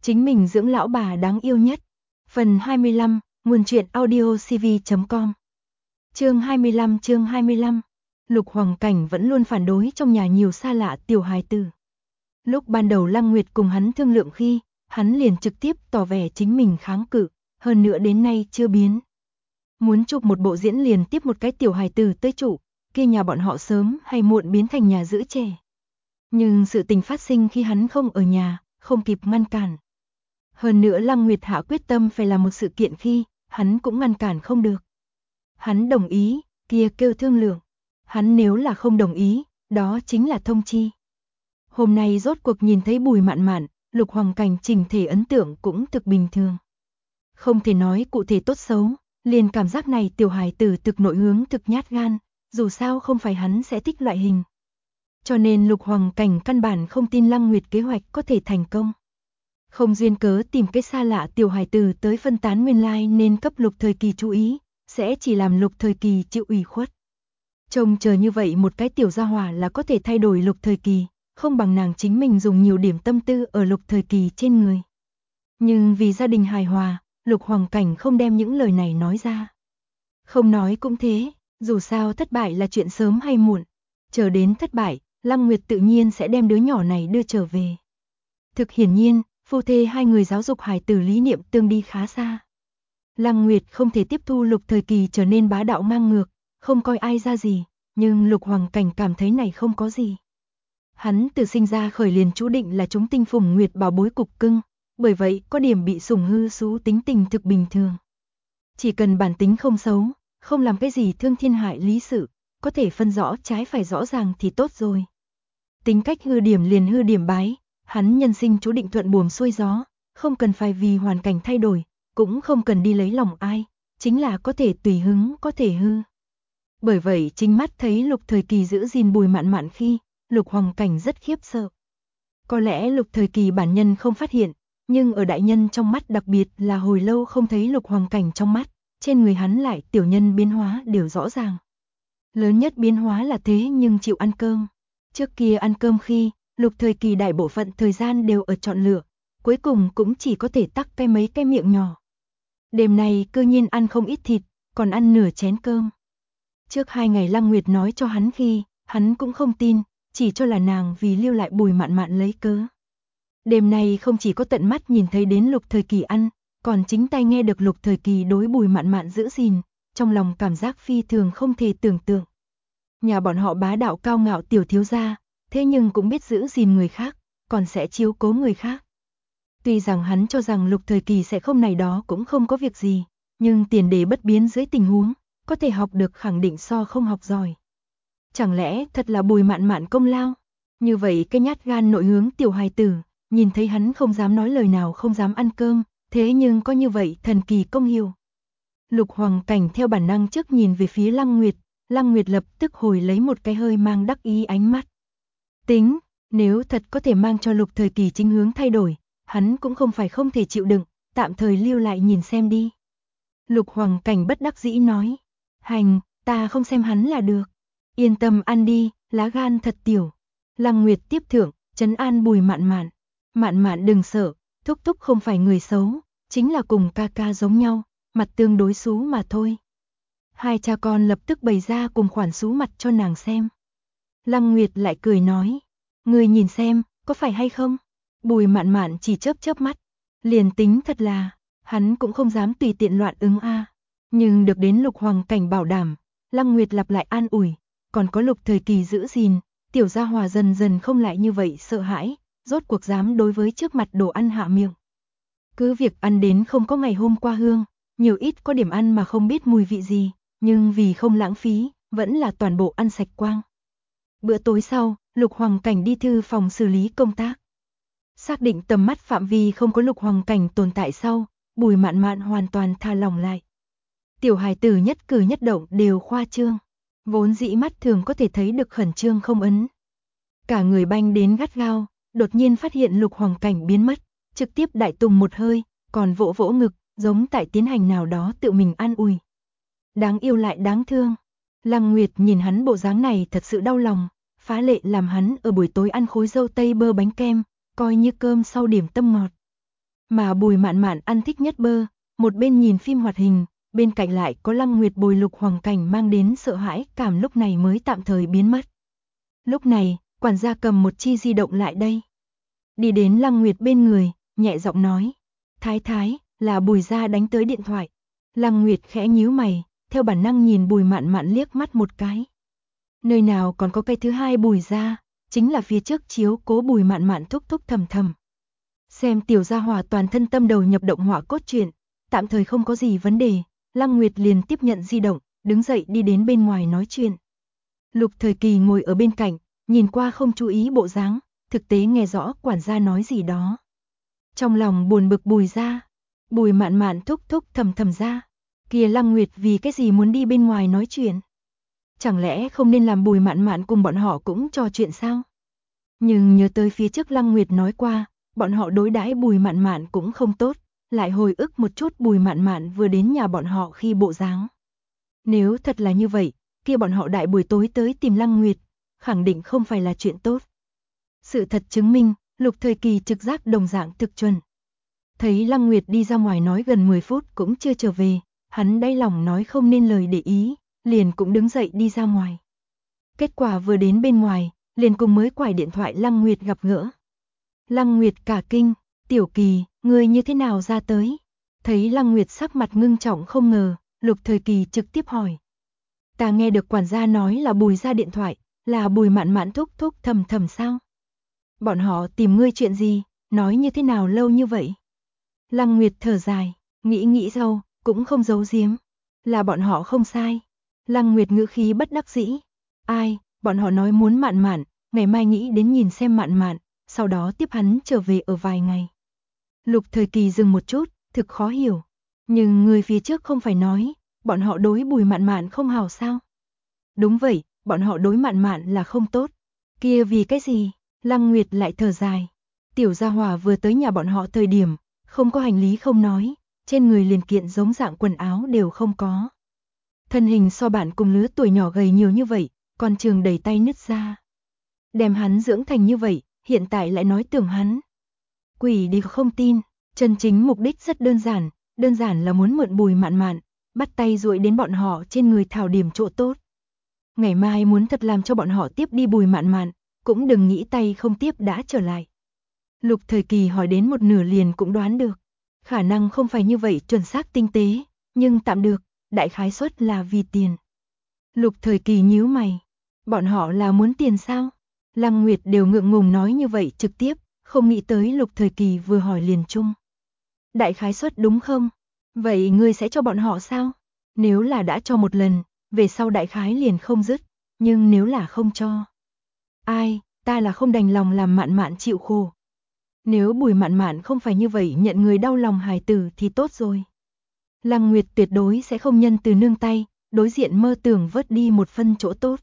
Chính mình dưỡng lão bà đáng yêu nhất. Phần 25, nguồn truyện audiocv.com. Chương 25. Lục Hoàng Cảnh vẫn luôn phản đối trong nhà nhiều xa lạ tiểu hài tử. Lúc ban đầu Lăng Nguyệt cùng hắn thương lượng khi, hắn liền trực tiếp tỏ vẻ chính mình kháng cự, hơn nữa đến nay chưa biến. Muốn chụp một bộ diễn liền tiếp một cái tiểu hài tử tới trụ, kia nhà bọn họ sớm hay muộn biến thành nhà giữ trẻ. Nhưng sự tình phát sinh khi hắn không ở nhà, không kịp ngăn cản. Hơn nữa Lăng Nguyệt hạ quyết tâm phải làm một sự kiện khi, hắn cũng ngăn cản không được. Hắn đồng ý, kia kêu thương lượng. Hắn nếu là không đồng ý, đó chính là thông chi. Hôm nay rốt cuộc nhìn thấy Bùi Mạn Mạn, Lục Hoàng Cảnh chỉnh thể ấn tượng cũng thực bình thường. Không thể nói cụ thể tốt xấu, liền cảm giác này tiểu hài tử thực nội hướng thực nhát gan, dù sao không phải hắn sẽ thích loại hình. Cho nên Lục Hoàng Cảnh căn bản không tin Lăng Nguyệt kế hoạch có thể thành công. Không duyên cớ tìm cái xa lạ tiểu hài tử tới phân tán nguyên lai nên cấp Lục Thời Kỳ chú ý, sẽ chỉ làm Lục Thời Kỳ chịu ủy khuất. Trông chờ như vậy một cái tiểu gia hỏa là có thể thay đổi Lục Thời Kỳ, không bằng nàng chính mình dùng nhiều điểm tâm tư ở Lục Thời Kỳ trên người. Nhưng vì gia đình hài hòa, Lục Hoàng Cảnh không đem những lời này nói ra. Không nói cũng thế, dù sao thất bại là chuyện sớm hay muộn. Chờ đến thất bại, Lăng Nguyệt tự nhiên sẽ đem đứa nhỏ này đưa trở về. Thực hiển nhiên, phu thê hai người giáo dục hài tử lý niệm tương đi khá xa. Lăng Nguyệt không thể tiếp thu Lục Thời Kỳ trở nên bá đạo ngang ngược, không coi ai ra gì, nhưng Lục Hoàng Cảnh cảm thấy này không có gì. Hắn từ sinh ra khởi liền chú định là chúng tinh phùng nguyệt bảo bối cục cưng, bởi vậy có điểm bị sủng hư xú tính tình thực bình thường. Chỉ cần bản tính không xấu, không làm cái gì thương thiên hại lý sự, có thể phân rõ trái phải rõ ràng thì tốt rồi. Tính cách hư điểm liền hư điểm bái, hắn nhân sinh chú định thuận buồm xuôi gió, không cần phải vì hoàn cảnh thay đổi, cũng không cần đi lấy lòng ai, chính là có thể tùy hứng, có thể hư. Bởi vậy chính mắt thấy Lục Thời Kỳ giữ gìn Bùi Mạn Mạn khi, Lục Hoàng Cảnh rất khiếp sợ. Có lẽ Lục Thời Kỳ bản nhân không phát hiện, nhưng ở đại nhân trong mắt, đặc biệt là hồi lâu không thấy Lục Hoàng Cảnh trong mắt, trên người hắn lại tiểu nhân biến hóa đều rõ ràng. Lớn nhất biến hóa là thế nhưng chịu ăn cơm. Trước kia ăn cơm khi, Lục Thời Kỳ đại bộ phận thời gian đều ở chọn lựa, cuối cùng cũng chỉ có thể tắc cái mấy cái miệng nhỏ. Đêm này cơ nhiên ăn không ít thịt, còn ăn nửa chén cơm. Trước 2 ngày Lăng Nguyệt nói cho hắn khi, hắn cũng không tin, chỉ cho là nàng vì lưu lại Bùi Mạn Mạn lấy cớ. Đêm nay không chỉ có tận mắt nhìn thấy đến Lục Thời Kỳ ăn, còn chính tay nghe được Lục Thời Kỳ đối Bùi Mạn Mạn giữ gìn, trong lòng cảm giác phi thường không thể tưởng tượng. Nhà bọn họ bá đạo cao ngạo tiểu thiếu gia, thế nhưng cũng biết giữ gìn người khác, còn sẽ chiếu cố người khác. Tuy rằng hắn cho rằng Lục Thời Kỳ sẽ không này đó cũng không có việc gì, nhưng tiền đề bất biến dưới tình huống, có thể học được khẳng định so không học giỏi. Chẳng lẽ thật là Bùi Mạn Mạn công lao? Như vậy cái nhát gan nội hướng tiểu hài tử, nhìn thấy hắn không dám nói lời nào, không dám ăn cơm, thế nhưng có như vậy thần kỳ công hiệu. Lục Hoàng Cảnh theo bản năng trước nhìn về phía Lăng Nguyệt lập tức hồi lấy một cái hơi mang đắc ý ánh mắt. Tính, nếu thật có thể mang cho Lục Thời Kỳ chính hướng thay đổi, hắn cũng không phải không thể chịu đựng, tạm thời lưu lại nhìn xem đi. Lục Hoàng Cảnh bất đắc dĩ nói, hành, ta không xem hắn là được. Yên tâm ăn đi, lá gan thật tiểu. Lăng Nguyệt tiếp thưởng, trấn an Bùi Mạn Mạn. Mạn Mạn đừng sợ, thúc thúc không phải người xấu, chính là cùng ca ca giống nhau, mặt tương đối xú mà thôi. Hai cha con lập tức bày ra cùng khoản xú mặt cho nàng xem. Lăng Nguyệt lại cười nói, người nhìn xem, có phải hay không? Bùi Mạn Mạn chỉ chớp mắt, liền tính thật là, hắn cũng không dám tùy tiện loạn ứng a. Nhưng được đến Lục Hoàng Cảnh bảo đảm, Lăng Nguyệt lặp lại an ủi, còn có Lục Thời Kỳ giữ gìn, tiểu gia hòa dần dần không lại như vậy sợ hãi, rốt cuộc dám đối với trước mặt đồ ăn hạ miệng. Cứ việc ăn đến không có ngày hôm qua hương, nhiều ít có điểm ăn mà không biết mùi vị gì, nhưng vì không lãng phí, vẫn là toàn bộ ăn sạch quang. Bữa tối sau, Lục Hoàng Cảnh đi thư phòng xử lý công tác. Xác định tầm mắt phạm vi không có Lục Hoàng Cảnh tồn tại sau, Bùi Mạn Mạn hoàn toàn tha lòng lại. Tiểu hài tử nhất cử nhất động đều khoa trương, vốn dĩ mắt thường có thể thấy được khẩn trương không ấn. Cả người banh đến gắt gao, đột nhiên phát hiện Lục Hoàng Cảnh biến mất, trực tiếp đại tùng một hơi, còn vỗ vỗ ngực, giống tại tiến hành nào đó tự mình an ủi. Đáng yêu lại đáng thương. Lăng Nguyệt nhìn hắn bộ dáng này thật sự đau lòng, phá lệ làm hắn ở buổi tối ăn khối dâu tây bơ bánh kem, coi như cơm sau điểm tâm ngọt. Mà Bùi Mạn Mạn ăn thích nhất bơ, một bên nhìn phim hoạt hình, bên cạnh lại có Lăng Nguyệt bồi Lục Hoàng Cảnh mang đến sợ hãi cảm lúc này mới tạm thời biến mất. Lúc này, quản gia cầm một chi di động lại đây. Đi đến Lăng Nguyệt bên người, nhẹ giọng nói. Thái thái, là Bùi gia đánh tới điện thoại. Lăng Nguyệt khẽ nhíu mày, theo bản năng nhìn Bùi Mạn Mạn liếc mắt một cái. Nơi nào còn có cái thứ hai Bùi gia, chính là phía trước chiếu cố Bùi Mạn Mạn thúc thúc thầm thầm. Xem tiểu gia hỏa toàn thân tâm đầu nhập động họa cốt truyện, tạm thời không có gì vấn đề, Lăng Nguyệt liền tiếp nhận di động, đứng dậy đi đến bên ngoài nói chuyện. Lục Thời Kỳ ngồi ở bên cạnh, nhìn qua không chú ý bộ dáng, thực tế nghe rõ quản gia nói gì đó. Trong lòng buồn bực Bùi gia, Bùi Mạn Mạn thúc thúc thầm thầm ra, kia Lăng Nguyệt vì cái gì muốn đi bên ngoài nói chuyện? Chẳng lẽ không nên làm Bùi Mạn Mạn cùng bọn họ cũng trò chuyện sao? Nhưng nhớ tới phía trước Lăng Nguyệt nói qua, bọn họ đối đãi Bùi Mạn Mạn cũng không tốt, lại hồi ức một chút Bùi Mạn Mạn vừa đến nhà bọn họ khi bộ dáng. Nếu thật là như vậy, kia bọn họ đại buổi tối tới tìm Lăng Nguyệt, khẳng định không phải là chuyện tốt. Sự thật chứng minh, Lục Thời Kỳ trực giác đồng dạng thực chuẩn. Thấy Lăng Nguyệt đi ra ngoài nói gần 10 phút cũng chưa trở về, hắn đáy lòng nói không nên lời để ý, liền cũng đứng dậy đi ra ngoài. Kết quả vừa đến bên ngoài, liền cùng mới quải điện thoại Lăng Nguyệt gặp gỡ. Lăng Nguyệt cả kinh, Tiểu Kỳ, ngươi như thế nào ra tới? Thấy Lăng Nguyệt sắc mặt ngưng trọng không ngờ, Lục Thời Kỳ trực tiếp hỏi. Ta nghe được quản gia nói là Bùi ra điện thoại, là Bùi Mạn Mạn thúc thúc thầm thầm sao? Bọn họ tìm ngươi chuyện gì, nói như thế nào lâu như vậy? Lăng Nguyệt thở dài, nghĩ sau, cũng không giấu giếm. Là bọn họ không sai. Lăng Nguyệt ngữ khí bất đắc dĩ. Ai, bọn họ nói muốn Mạn Mạn, ngày mai nghĩ đến nhìn xem Mạn Mạn, sau đó tiếp hắn trở về ở vài ngày. Lục Thời Kỳ dừng một chút, thực khó hiểu. Nhưng người phía trước không phải nói, bọn họ đối Bùi Mạn Mạn không hảo sao? Đúng vậy, bọn họ đối Mạn Mạn là không tốt. Kia vì cái gì? Lăng Nguyệt lại thở dài. Tiểu Gia Hỏa vừa tới nhà bọn họ thời điểm, không có hành lý không nói, trên người liền kiện giống dạng quần áo đều không có. Thân hình so bạn cùng lứa tuổi nhỏ gầy nhiều như vậy, còn trường đầy tay nứt ra. Đem hắn dưỡng thành như vậy, hiện tại lại nói tưởng hắn. Quỷ đi không tin, chân chính mục đích rất đơn giản là muốn mượn Bùi Mạn Mạn, bắt tay duỗi đến bọn họ trên người thảo điểm chỗ tốt. Ngày mai muốn thật làm cho bọn họ tiếp đi Bùi Mạn Mạn, cũng đừng nghĩ tay không tiếp đã trở lại. Lục Thời Kỳ hỏi đến một nửa liền cũng đoán được. Khả năng không phải như vậy chuẩn xác tinh tế, nhưng tạm được, đại khái suất là vì tiền. Lục Thời Kỳ nhíu mày. Bọn họ là muốn tiền sao? Lăng Nguyệt đều ngượng ngùng nói như vậy trực tiếp, không nghĩ tới Lục Thời Kỳ vừa hỏi liền chung. Đại khái suất đúng không? Vậy ngươi sẽ cho bọn họ sao? Nếu là đã cho một lần, về sau đại khái liền không dứt, nhưng nếu là không cho. Ai, ta là không đành lòng làm Mạn Mạn chịu khổ. Nếu Bùi Mạn Mạn không phải như vậy nhận người đau lòng hài tử thì tốt rồi. Lăng Nguyệt tuyệt đối sẽ không nhân từ nương tay, đối diện mơ tưởng vớt đi một phân chỗ tốt.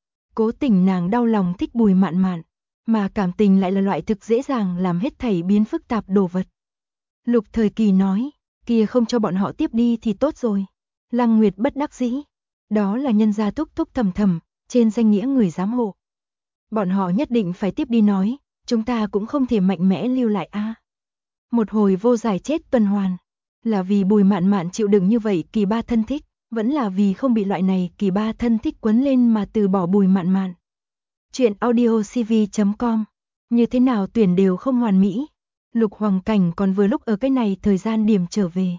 Cố tình nàng đau lòng thích Bùi Mạn Mạn, mà cảm tình lại là loại thực dễ dàng làm hết thảy biến phức tạp đồ vật. Lục Thời Kỳ nói, kia không cho bọn họ tiếp đi thì tốt rồi. Lăng Nguyệt bất đắc dĩ, đó là nhân gia thúc thúc thầm thầm, trên danh nghĩa người giám hộ. Bọn họ nhất định phải tiếp đi nói, chúng ta cũng không thể mạnh mẽ lưu lại a. Một hồi vô giải chết tuần hoàn, là vì Bùi Mạn Mạn chịu đựng như vậy kỳ ba thân thích, vẫn là vì không bị loại này kỳ ba thân thích quấn lên mà từ bỏ Bùi Mạn Mạn. Chuyện audiocv.com, như thế nào tuyển đều không hoàn mỹ. Lục Hoàng Cảnh còn vừa lúc ở cái này thời gian điểm trở về.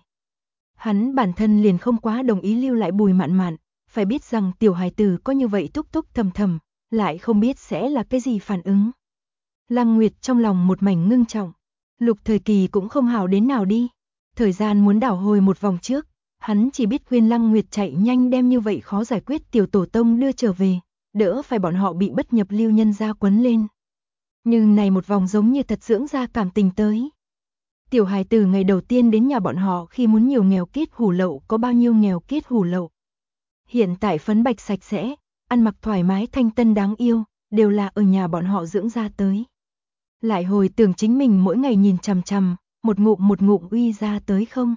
Hắn bản thân liền không quá đồng ý lưu lại Bùi Mạn Mạn, phải biết rằng tiểu hài tử có như vậy thúc thúc thầm thầm, lại không biết sẽ là cái gì phản ứng. Lăng Nguyệt trong lòng một mảnh ngưng trọng, Lục Thời Kỳ cũng không hảo đến nào đi. Thời gian muốn đảo hồi một vòng trước, hắn chỉ biết khuyên Lăng Nguyệt chạy nhanh đem như vậy khó giải quyết tiểu tổ tông đưa trở về, đỡ phải bọn họ bị bất nhập lưu nhân gia quấn lên. Nhưng này một vòng giống như thật dưỡng ra cảm tình tới. Tiểu hài tử ngày đầu tiên đến nhà bọn họ khi muốn nhiều nghèo kiết hủ lậu có bao nhiêu nghèo kiết hủ lậu. Hiện tại phấn bạch sạch sẽ, ăn mặc thoải mái thanh tân đáng yêu, đều là ở nhà bọn họ dưỡng ra tới. Lại hồi tưởng chính mình mỗi ngày nhìn chằm chằm, một ngụm uy ra tới không.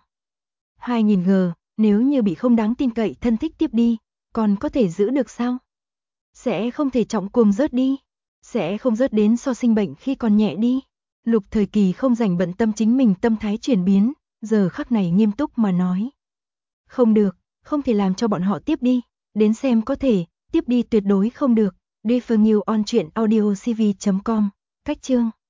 2000G, nếu như bị không đáng tin cậy thân thích tiếp đi, còn có thể giữ được sao? Sẽ không thể trọng cuồng rớt đi, sẽ không rớt đến so sinh bệnh khi còn nhẹ đi. Lục Thời Kỳ không rảnh bận tâm chính mình tâm thái chuyển biến, giờ khắc này nghiêm túc mà nói. Không được, không thể làm cho bọn họ tiếp đi, đến xem có thể, tiếp đi tuyệt đối không được. Refer New on truyện audio cv.com, cách chương.